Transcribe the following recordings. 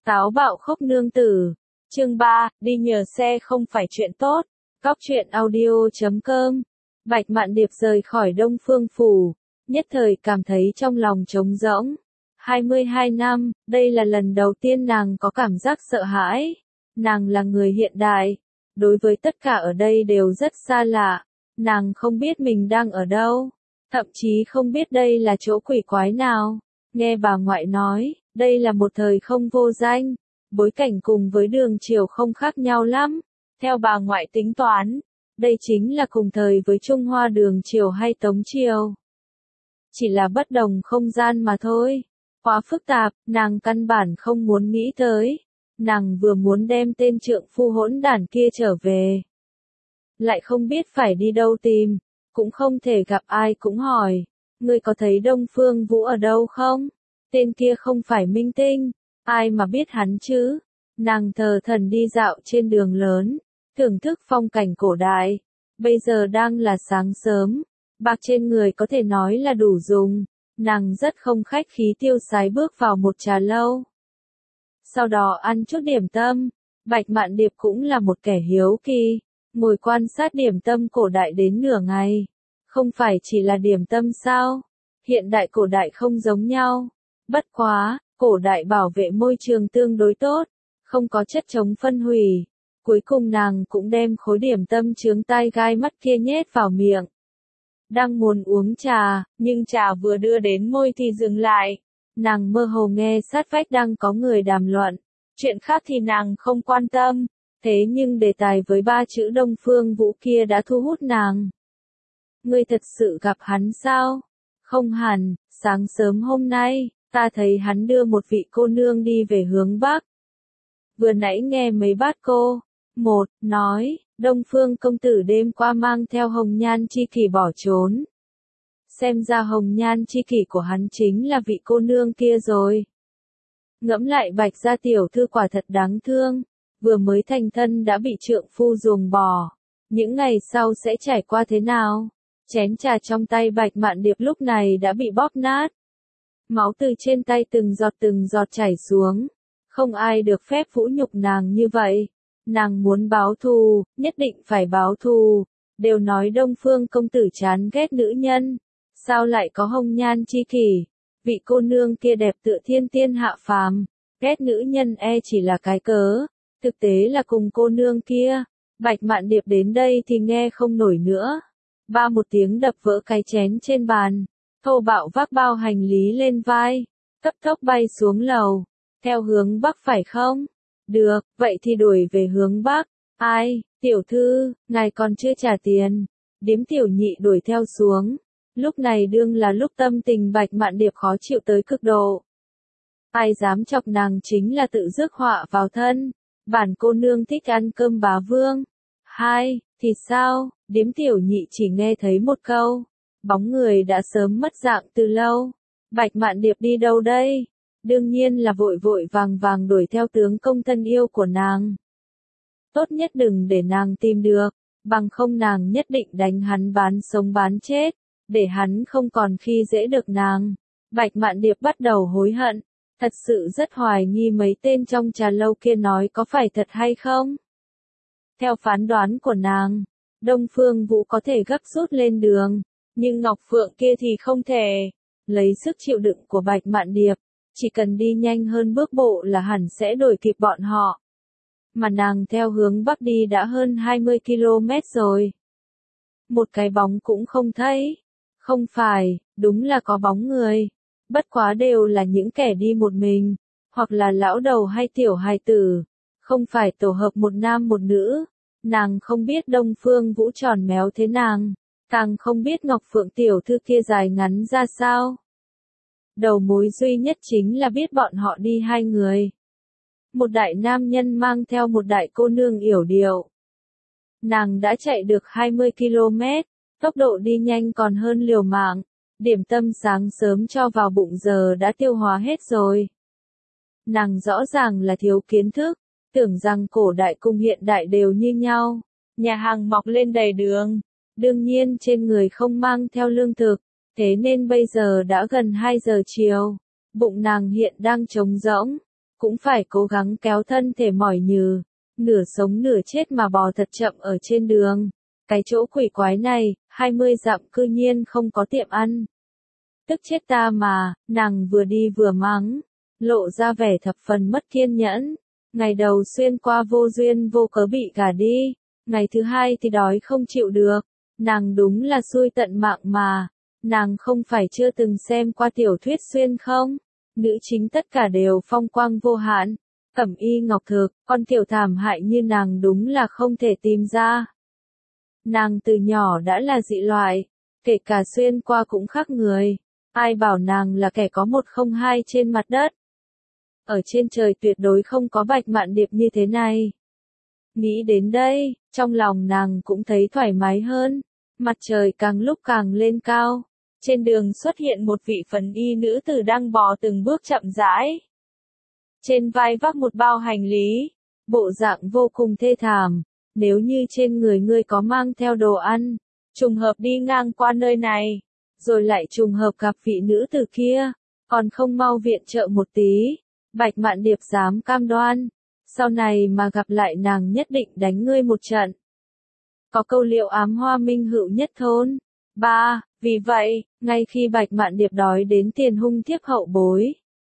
Táo bạo khốc nương tử. Chương 3, đi nhờ xe không phải chuyện tốt. Cóc truyện audio.com. Bạch Mạn Điệp rời khỏi Đông Phương Phủ, nhất thời cảm thấy trong lòng trống rỗng. 22 năm, đây là lần đầu tiên nàng có cảm giác sợ hãi. Nàng là người hiện đại, đối với tất cả ở đây đều rất xa lạ. Nàng không biết mình đang ở đâu, thậm chí không biết đây là chỗ quỷ quái nào. Nghe bà ngoại nói, đây là một thời không vô danh, bối cảnh cùng với Đường Triều không khác nhau lắm. Theo bà ngoại tính toán, đây chính là cùng thời với Trung Hoa Đường Triều hay Tống Triều. Chỉ là bất đồng không gian mà thôi. Quá phức tạp, nàng căn bản không muốn nghĩ tới. Nàng vừa muốn đem tên trượng phu hỗn đản kia trở về, lại không biết phải đi đâu tìm, cũng không thể gặp ai cũng hỏi, ngươi có thấy Đông Phương Vũ ở đâu không? Tên kia không phải minh tinh, ai mà biết hắn chứ? Nàng thờ thần đi dạo trên đường lớn, thưởng thức phong cảnh cổ đại. Bây giờ đang là sáng sớm, bạc trên người có thể nói là đủ dùng. Nàng rất không khách khí tiêu sái bước vào một trà lâu. Sau đó ăn chút điểm tâm. Bạch Mạn Điệp cũng là một kẻ hiếu kỳ, ngồi quan sát điểm tâm cổ đại đến nửa ngày. Không phải chỉ là điểm tâm sao? Hiện đại cổ đại không giống nhau. Bất quá, cổ đại bảo vệ môi trường tương đối tốt, không có chất chống phân hủy. Cuối cùng nàng cũng đem khối điểm tâm chướng tai gai mắt kia nhét vào miệng. Đang muốn uống trà, nhưng trà vừa đưa đến môi thì dừng lại. Nàng mơ hồ nghe sát vách đang có người đàm luận. Chuyện khác thì nàng không quan tâm. Thế nhưng đề tài với 3 chữ Đông Phương Vũ kia đã thu hút nàng. Ngươi thật sự gặp hắn sao? Không hẳn, sáng sớm hôm nay, ta thấy hắn đưa một vị cô nương đi về hướng Bắc. Vừa nãy nghe mấy bát cô. Một, nói, Đông Phương công tử đêm qua mang theo hồng nhan chi kỷ bỏ trốn. Xem ra hồng nhan chi kỷ của hắn chính là vị cô nương kia rồi. Ngẫm lại Bạch gia tiểu thư quả thật đáng thương, vừa mới thành thân đã bị trượng phu ruồng bỏ. Những ngày sau sẽ trải qua thế nào? Chén trà trong tay Bạch Mạn Điệp lúc này đã bị bóp nát. Máu từ trên tay từng giọt chảy xuống. Không ai được phép vũ nhục nàng như vậy. Nàng muốn báo thù, nhất định phải báo thù. Đều nói Đông Phương công tử chán ghét nữ nhân. Sao lại có hồng nhan chi kỷ? Vị cô nương kia đẹp tựa thiên tiên hạ phàm. Ghét nữ nhân chỉ là cái cớ. Thực tế là cùng cô nương kia. Bạch Mạn Điệp đến đây thì nghe không nổi nữa. Ba một tiếng đập vỡ cái chén trên bàn. Thô bạo vác bao hành lý lên vai. Cấp tốc bay xuống lầu. Theo hướng Bắc phải không? Được, vậy thì đuổi về hướng Bắc. Ai, tiểu thư, ngài còn chưa trả tiền. Điếm tiểu nhị đuổi theo xuống. Lúc này đương là lúc tâm tình Bạch Mạn Điệp khó chịu tới cực độ. Ai dám chọc nàng chính là tự rước họa vào thân. Bản cô nương thích ăn cơm bá vương. Hai, thì sao? Điếm tiểu nhị chỉ nghe thấy một câu. Bóng người đã sớm mất dạng từ lâu. Bạch Mạn Điệp đi đâu đây? Đương nhiên là vội vội vàng vàng đuổi theo tướng công thân yêu của nàng. Tốt nhất đừng để nàng tìm được, bằng không nàng nhất định đánh hắn bán sống bán chết, để hắn không còn khi dễ được nàng. Bạch Mạn Điệp bắt đầu hối hận, thật sự rất hoài nghi mấy tên trong trà lâu kia nói có phải thật hay không. Theo phán đoán của nàng, Đông Phương Vũ có thể gấp rút lên đường, nhưng Ngọc Phượng kia thì không thể. Lấy sức chịu đựng của Bạch Mạn Điệp, chỉ cần đi nhanh hơn bước bộ là hẳn sẽ đuổi kịp bọn họ. Mà nàng theo hướng Bắc đi đã hơn 20 km rồi. Một cái bóng cũng không thấy. Không phải, đúng là có bóng người. Bất quá đều là những kẻ đi một mình, hoặc là lão đầu hay tiểu hài tử. Không phải tổ hợp một nam một nữ. Nàng không biết Đông Phương Vũ tròn méo thế nàng. Càng không biết Ngọc Phượng tiểu thư kia dài ngắn ra sao. Đầu mối duy nhất chính là biết bọn họ đi 2 người. Một đại nam nhân mang theo một đại cô nương yểu điệu. Nàng đã chạy được 20 km, tốc độ đi nhanh còn hơn liều mạng. Điểm tâm sáng sớm cho vào bụng giờ đã tiêu hóa hết rồi. Nàng rõ ràng là thiếu kiến thức, tưởng rằng cổ đại cùng hiện đại đều như nhau. Nhà hàng mọc lên đầy đường, đương nhiên trên người không mang theo lương thực. Thế nên bây giờ đã gần 2 giờ chiều, bụng nàng hiện đang trống rỗng, cũng phải cố gắng kéo thân thể mỏi nhừ, nửa sống nửa chết mà bò thật chậm ở trên đường. Cái chỗ quỷ quái này, 20 dặm cư nhiên không có tiệm ăn. Tức chết ta mà, nàng vừa đi vừa mắng, lộ ra vẻ thập phần mất kiên nhẫn. Ngày đầu xuyên qua vô duyên vô cớ bị gả đi, ngày thứ hai thì đói không chịu được. Nàng đúng là xui tận mạng mà, nàng không phải chưa từng xem qua tiểu thuyết xuyên không? Nữ chính tất cả đều phong quang vô hạn, cẩm y ngọc thực, con tiểu thảm hại như nàng đúng là không thể tìm ra. Nàng từ nhỏ đã là dị loại, kể cả xuyên qua cũng khác người, ai bảo nàng là kẻ có 102 trên mặt đất. Ở trên trời tuyệt đối không có Bạch Mạn Điệp như thế này. Nghĩ đến đây, trong lòng nàng cũng thấy thoải mái hơn, mặt trời càng lúc càng lên cao. Trên đường xuất hiện một vị phần y nữ tử đang bò từng bước chậm rãi. Trên vai vác một bao hành lý, bộ dạng vô cùng thê thảm. Nếu như trên người ngươi có mang theo đồ ăn, trùng hợp đi ngang qua nơi này, rồi lại trùng hợp gặp vị nữ tử kia, còn không mau viện trợ một tí, Bạch Mạn Điệp dám cam đoan, sau này mà gặp lại nàng nhất định đánh ngươi một trận. Có câu liệu ám hoa minh hữu nhất thôn. 3. Vì vậy, ngay khi Bạch Mạn Điệp đói đến tiền hung thiếp hậu bối.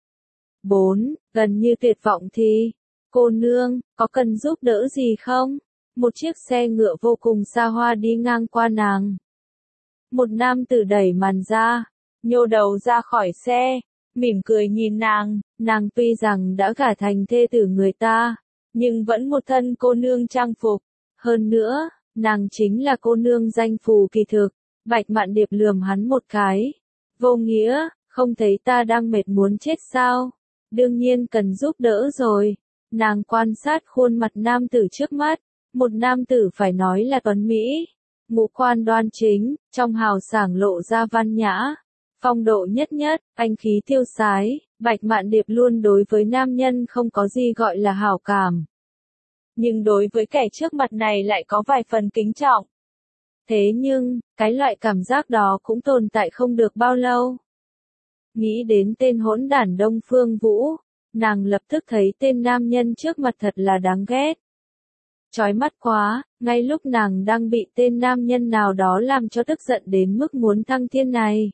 4. Gần như tuyệt vọng thì, cô nương, có cần giúp đỡ gì không? Một chiếc xe ngựa vô cùng xa hoa đi ngang qua nàng. Một nam tử đẩy màn ra, nhô đầu ra khỏi xe, mỉm cười nhìn nàng tuy rằng đã gả thành thê tử người ta, nhưng vẫn một thân cô nương trang phục. Hơn nữa, nàng chính là cô nương danh phù kỳ thực. Bạch Mạn Điệp lườm hắn một cái. Vô nghĩa, không thấy ta đang mệt muốn chết sao? Đương nhiên cần giúp đỡ rồi. Nàng quan sát khuôn mặt nam tử trước mắt. Một nam tử phải nói là tuấn Mỹ. Ngũ quan đoan chính, trong hào sảng lộ ra văn nhã. Phong độ nhất nhất, anh khí tiêu sái. Bạch Mạn Điệp luôn đối với nam nhân không có gì gọi là hảo cảm. Nhưng đối với kẻ trước mặt này lại có vài phần kính trọng. Thế nhưng, cái loại cảm giác đó cũng tồn tại không được bao lâu. Nghĩ đến tên hỗn đản Đông Phương Vũ, nàng lập tức thấy tên nam nhân trước mặt thật là đáng ghét. Chói mắt quá, ngay lúc nàng đang bị tên nam nhân nào đó làm cho tức giận đến mức muốn thăng thiên này.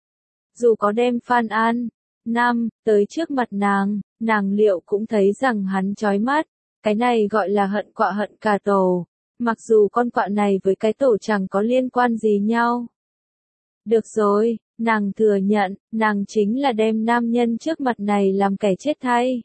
Dù có đem Phan An, Nam, tới trước mặt nàng liệu cũng thấy rằng hắn chói mắt. Cái này gọi là hận quạ hận cả tổ. Mặc dù con quạ này với cái tổ chẳng có liên quan gì nhau. Được rồi, nàng thừa nhận, nàng chính là đem nam nhân trước mặt này làm kẻ chết thay.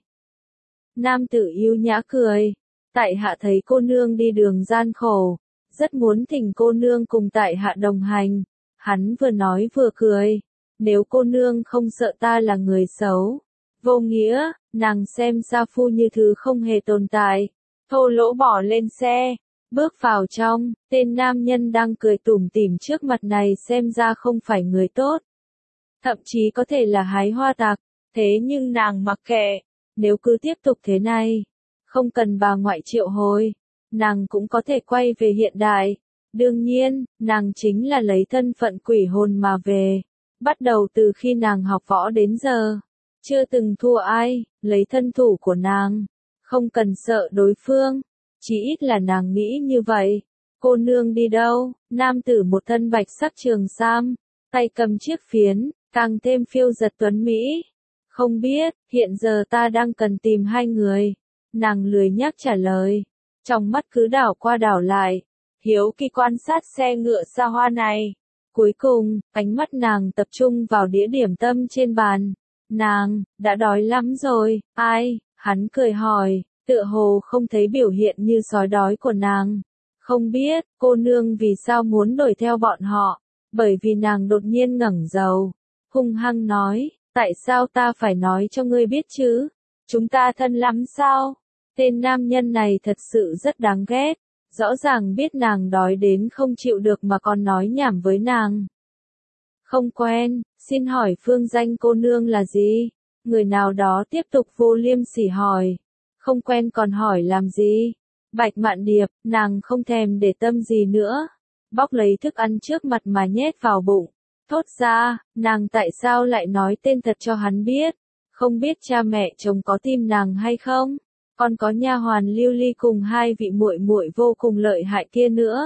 Nam tử yêu nhã cười. Tại hạ thấy cô nương đi đường gian khổ, rất muốn thỉnh cô nương cùng tại hạ đồng hành. Hắn vừa nói vừa cười. Nếu cô nương không sợ ta là người xấu, vô nghĩa, nàng xem sa phu như thứ không hề tồn tại. Thô lỗ bỏ lên xe. Bước vào trong, tên nam nhân đang cười tủm tỉm trước mặt này xem ra không phải người tốt. Thậm chí có thể là hái hoa tặc, thế nhưng nàng mặc kệ. Nếu cứ tiếp tục thế này, không cần bà ngoại triệu hồi, nàng cũng có thể quay về hiện đại. Đương nhiên, nàng chính là lấy thân phận quỷ hồn mà về. Bắt đầu từ khi nàng học võ đến giờ, chưa từng thua ai, lấy thân thủ của nàng, không cần sợ đối phương. Chỉ ít là nàng nghĩ như vậy. Cô nương đi đâu? Nam tử một thân bạch sắc trường sam, tay cầm chiếc phiến, càng thêm phiêu giật tuấn Mỹ. Không biết, hiện giờ ta đang cần tìm hai người. Nàng lười nhác trả lời. Trong mắt cứ đảo qua đảo lại. Hiếu kỳ quan sát xe ngựa xa hoa này. Cuối cùng, ánh mắt nàng tập trung vào đĩa điểm tâm trên bàn. Nàng, đã đói lắm rồi. Ai? Hắn cười hỏi. Tựa hồ không thấy biểu hiện như sói đói của nàng. Không biết, cô nương vì sao muốn đuổi theo bọn họ. Bởi vì nàng đột nhiên ngẩng đầu. Hung hăng nói, tại sao ta phải nói cho ngươi biết chứ? Chúng ta thân lắm sao? Tên nam nhân này thật sự rất đáng ghét. Rõ ràng biết nàng đói đến không chịu được mà còn nói nhảm với nàng. Không quen, xin hỏi phương danh cô nương là gì? Người nào đó tiếp tục vô liêm sỉ hỏi. Không quen còn hỏi làm gì? Bạch Mạn Điệp, nàng không thèm để tâm gì nữa. Bóc lấy thức ăn trước mặt mà nhét vào bụng. Thốt ra, nàng tại sao lại nói tên thật cho hắn biết? Không biết cha mẹ chồng có tin nàng hay không? Còn có nha hoàn Lưu Ly cùng hai vị muội muội vô cùng lợi hại kia nữa.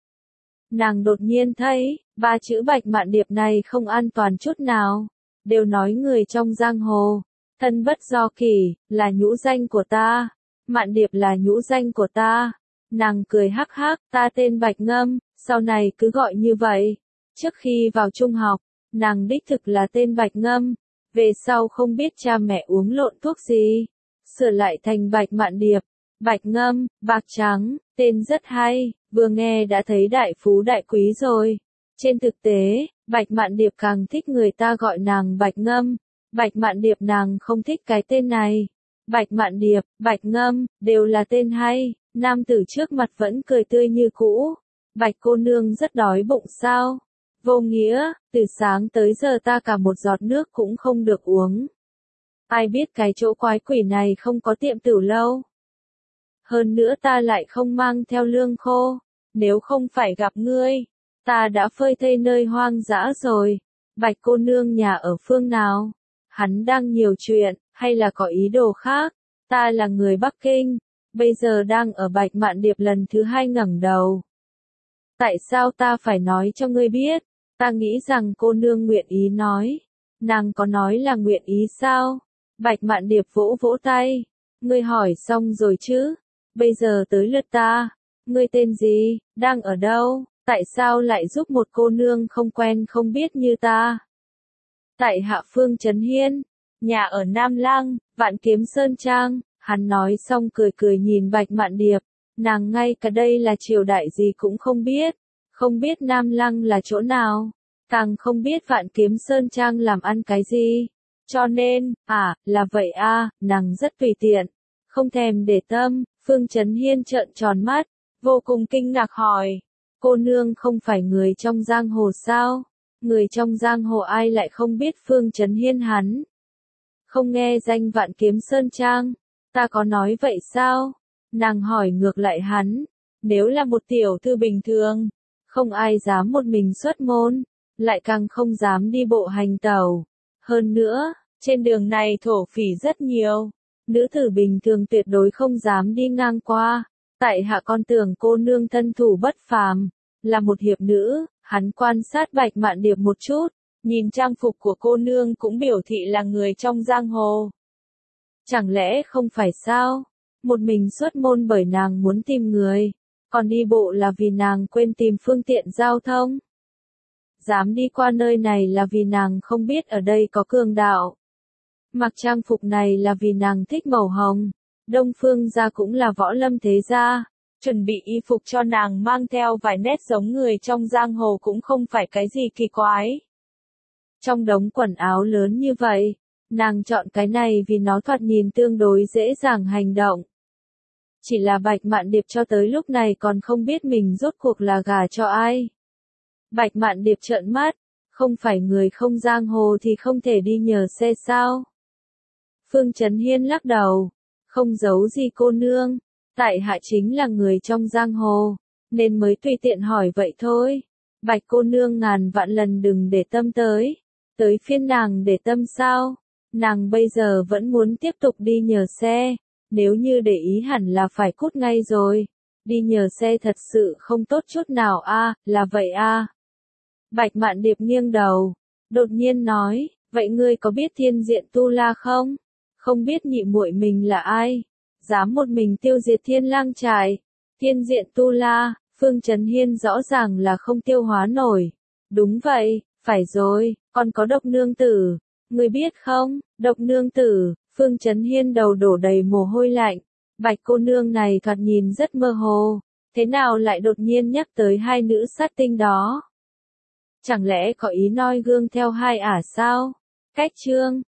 Nàng đột nhiên thấy, ba chữ Bạch Mạn Điệp này không an toàn chút nào. Đều nói người trong giang hồ, thân bất do kỷ, là nhũ danh của ta. Mạn Điệp là nhũ danh của ta. Nàng cười hắc hắc, ta tên Bạch Ngâm, sau này cứ gọi như vậy. Trước khi vào trung học, nàng đích thực là tên Bạch Ngâm. Về sau không biết cha mẹ uống lộn thuốc gì, sửa lại thành Bạch Mạn Điệp. Bạch Ngâm, bạc trắng, tên rất hay, vừa nghe đã thấy đại phú đại quý rồi. Trên thực tế, Bạch Mạn Điệp càng thích người ta gọi nàng Bạch Ngâm. Bạch Mạn Điệp nàng không thích cái tên này. Bạch Mạn Điệp, Bạch Ngâm, đều là tên hay. Nam tử trước mặt vẫn cười tươi như cũ. Bạch cô nương rất đói bụng sao? Vô nghĩa, từ sáng tới giờ ta cả một giọt nước cũng không được uống. Ai biết cái chỗ quái quỷ này không có tiệm tửu lâu. Hơn nữa ta lại không mang theo lương khô. Nếu không phải gặp ngươi, ta đã phơi thây nơi hoang dã rồi. Bạch cô nương nhà ở phương nào? Hắn đang nhiều chuyện, hay là có ý đồ khác? Ta là người Bắc Kinh, bây giờ đang ở Bạch Mạn Điệp lần thứ 2 ngẩng đầu. Tại sao ta phải nói cho ngươi biết? Ta nghĩ rằng cô nương nguyện ý nói. Nàng có nói là nguyện ý sao? Bạch Mạn Điệp vỗ vỗ tay. Ngươi hỏi xong rồi chứ? Bây giờ tới lượt ta. Ngươi tên gì? Đang ở đâu? Tại sao lại giúp một cô nương không quen không biết như ta? Tại Hạ Phương Trấn Hiên, nhà ở Nam Lăng, Vạn Kiếm Sơn Trang. Hắn nói xong cười cười nhìn Bạch Mạn Điệp. Nàng ngay cả đây là triều đại gì cũng không biết. Không biết Nam Lăng là chỗ nào. Càng không biết Vạn Kiếm Sơn Trang làm ăn cái gì. Cho nên, là vậy nàng rất tùy tiện. Không thèm để tâm, Phương Trấn Hiên trợn tròn mắt, vô cùng kinh ngạc hỏi. Cô nương không phải người trong giang hồ sao? Người trong giang hồ ai lại không biết Phương Trấn Hiên hắn? Không nghe danh Vạn Kiếm Sơn Trang, ta có nói vậy sao? Nàng hỏi ngược lại hắn, nếu là một tiểu thư bình thường, không ai dám một mình xuất môn, lại càng không dám đi bộ hành tàu. Hơn nữa, trên đường này thổ phỉ rất nhiều, nữ tử bình thường tuyệt đối không dám đi ngang qua. Tại hạ con tưởng cô nương thân thủ bất phàm, là một hiệp nữ. Hắn quan sát Bạch Mạn Điệp một chút, nhìn trang phục của cô nương cũng biểu thị là người trong giang hồ. Chẳng lẽ không phải sao? Một mình xuất môn bởi nàng muốn tìm người, còn đi bộ là vì nàng quên tìm phương tiện giao thông. Dám đi qua nơi này là vì nàng không biết ở đây có cường đạo. Mặc trang phục này là vì nàng thích màu hồng. Đông Phương gia cũng là võ lâm thế gia. Chuẩn bị y phục cho nàng mang theo vài nét giống người trong giang hồ cũng không phải cái gì kỳ quái. Trong đống quần áo lớn như vậy, nàng chọn cái này vì nó thoạt nhìn tương đối dễ dàng hành động. Chỉ là Bạch Mạn Điệp cho tới lúc này còn không biết mình rốt cuộc là gả cho ai. Bạch Mạn Điệp trợn mắt, không phải người không giang hồ thì không thể đi nhờ xe sao? Phương Trấn Hiên lắc đầu, không giấu gì cô nương. Tại hạ chính là người trong giang hồ, nên mới tùy tiện hỏi vậy thôi. Bạch cô nương ngàn vạn lần đừng để tâm tới. Tới phiên nàng để tâm sao? Nàng bây giờ vẫn muốn tiếp tục đi nhờ xe. Nếu như để ý hẳn là phải cút ngay rồi. Đi nhờ xe thật sự không tốt chút nào là vậy Bạch Mạn Điệp nghiêng đầu, đột nhiên nói, vậy ngươi có biết Thiên Diện Tu La không? Không biết nhị muội mình là ai? Dám một mình tiêu diệt Thiên Lang Trại. Thiên Diện Tu La, Phương Trấn Hiên rõ ràng là không tiêu hóa nổi. Đúng vậy, phải rồi, còn có Độc Nương Tử. Ngươi biết không, Độc Nương Tử, Phương Trấn Hiên đầu đổ đầy mồ hôi lạnh. Bạch cô nương này thoạt nhìn rất mơ hồ. Thế nào lại đột nhiên nhắc tới hai nữ sát tinh đó? Chẳng lẽ có ý noi gương theo hai sao? Cách chương